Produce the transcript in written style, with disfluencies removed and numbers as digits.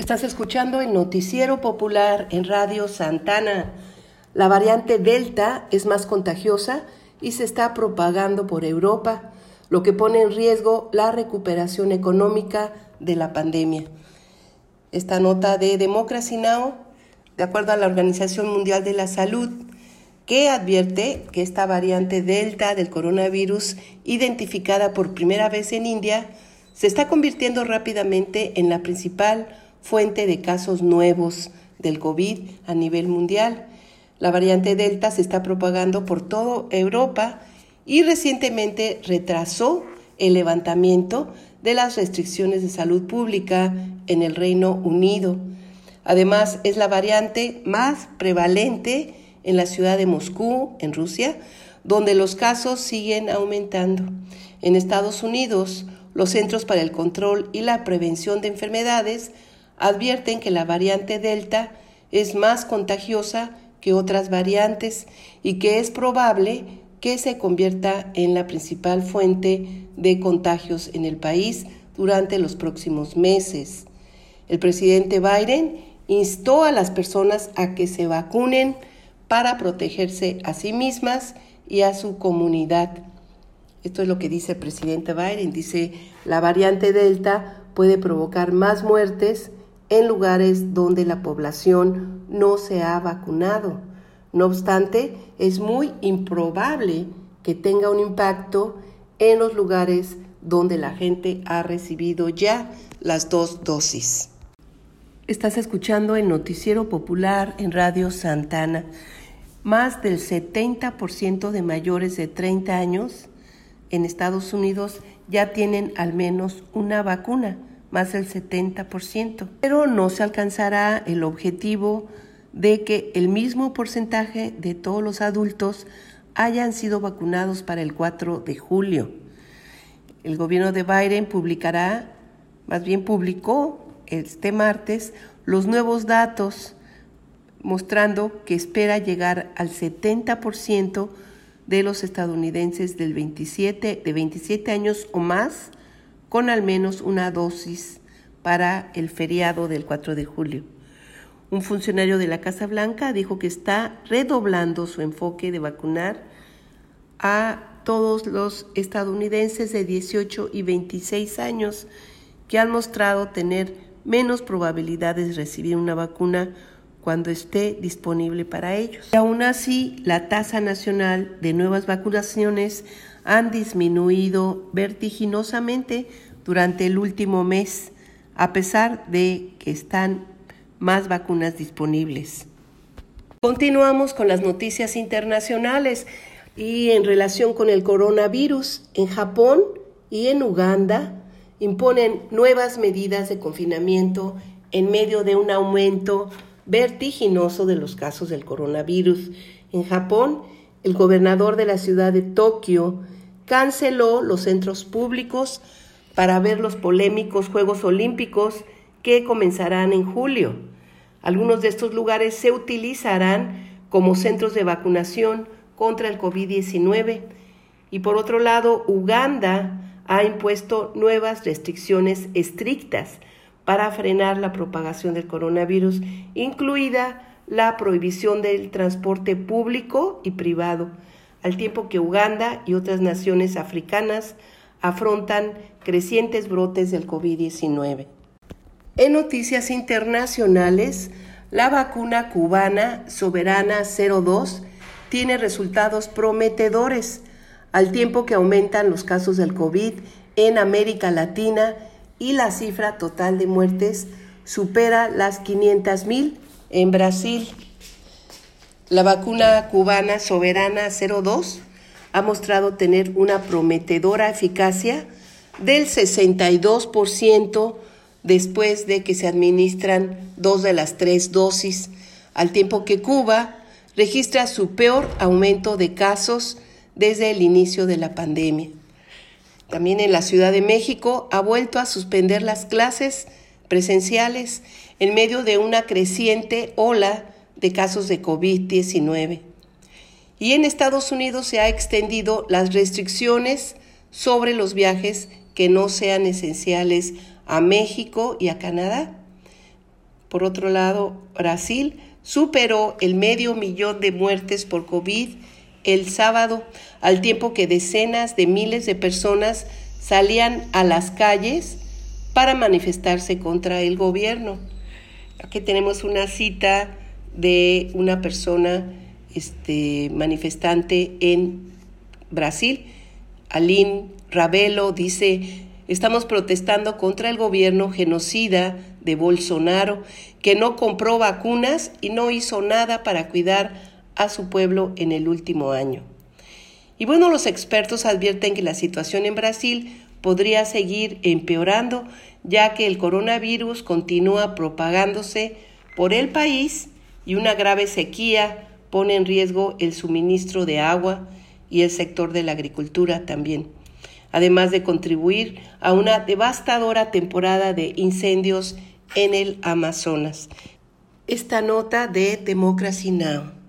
Estás escuchando el Noticiero Popular en Radio Santana. La variante Delta es más contagiosa y se está propagando por Europa, lo que pone en riesgo la recuperación económica de la pandemia. Esta nota de Democracy Now!, de acuerdo a la Organización Mundial de la Salud, que advierte que esta variante Delta del coronavirus, identificada por primera vez en India, se está convirtiendo rápidamente en la principal fuente de casos nuevos del COVID a nivel mundial. La variante Delta se está propagando por toda Europa y recientemente retrasó el levantamiento de las restricciones de salud pública en el Reino Unido. Además, es la variante más prevalente en la ciudad de Moscú, en Rusia, donde los casos siguen aumentando. En Estados Unidos, los Centros para el Control y la Prevención de Enfermedades advierten que la variante Delta es más contagiosa que otras variantes y que es probable que se convierta en la principal fuente de contagios en el país durante los próximos meses. El presidente Biden instó a las personas a que se vacunen para protegerse a sí mismas y a su comunidad. Esto es lo que dice el presidente Biden. Dice, la variante Delta puede provocar más muertes en lugares donde la población no se ha vacunado. No obstante, es muy improbable que tenga un impacto en los lugares donde la gente ha recibido ya las 2 dosis. Estás escuchando el Noticiero Popular en Radio Santana. Más del 70% de mayores de 30 años en Estados Unidos ya tienen al menos una vacuna, más del 70%. Pero no se alcanzará el objetivo de que el mismo porcentaje de todos los adultos hayan sido vacunados para el 4 de julio. El gobierno de Biden publicó este martes los nuevos datos, mostrando que espera llegar al 70% de los estadounidenses de 27 años o más con al menos una dosis para el feriado del 4 de julio. Un funcionario de la Casa Blanca dijo que está redoblando su enfoque de vacunar a todos los estadounidenses de 18 y 26 años que han mostrado tener menos probabilidades de recibir una vacuna cuando esté disponible para ellos. Y aún así, la tasa nacional de nuevas vacunaciones han disminuido vertiginosamente durante el último mes, a pesar de que están más vacunas disponibles. Continuamos con las noticias internacionales y en relación con el coronavirus. En Japón y en Uganda imponen nuevas medidas de confinamiento en medio de un aumento vertiginoso de los casos del coronavirus. En Japón, el gobernador de la ciudad de Tokio canceló los centros públicos para ver los polémicos Juegos Olímpicos que comenzarán en julio. Algunos de estos lugares se utilizarán como centros de vacunación contra el COVID-19. Y por otro lado, Uganda ha impuesto nuevas restricciones estrictas para frenar la propagación del coronavirus, incluida la prohibición del transporte público y privado, al tiempo que Uganda y otras naciones africanas afrontan crecientes brotes del COVID-19. En noticias internacionales, la vacuna cubana Soberana 02 tiene resultados prometedores, al tiempo que aumentan los casos del COVID en América Latina y la cifra total de muertes supera las 500,000 en Brasil. La vacuna cubana Soberana 02 ha mostrado tener una prometedora eficacia del 62% después de que se administran 2 de las 3 dosis, al tiempo que Cuba registra su peor aumento de casos desde el inicio de la pandemia. También en la Ciudad de México ha vuelto a suspender las clases presenciales en medio de una creciente ola de casos de COVID-19. Y en Estados Unidos se ha extendido las restricciones sobre los viajes que no sean esenciales a México y a Canadá. Por otro lado, Brasil superó el 500,000 de muertes por COVID el sábado, al tiempo que decenas de miles de personas salían a las calles para manifestarse contra el gobierno. Aquí tenemos una cita de una persona manifestante en Brasil. Aline Ravelo dice: estamos protestando contra el gobierno genocida de Bolsonaro, que no compró vacunas y no hizo nada para cuidar a su pueblo en el último año. Y bueno, los expertos advierten que la situación en Brasil podría seguir empeorando, ya que el coronavirus continúa propagándose por el país y una grave sequía pone en riesgo el suministro de agua y el sector de la agricultura también, además de contribuir a una devastadora temporada de incendios en el Amazonas. Esta nota de Democracy Now!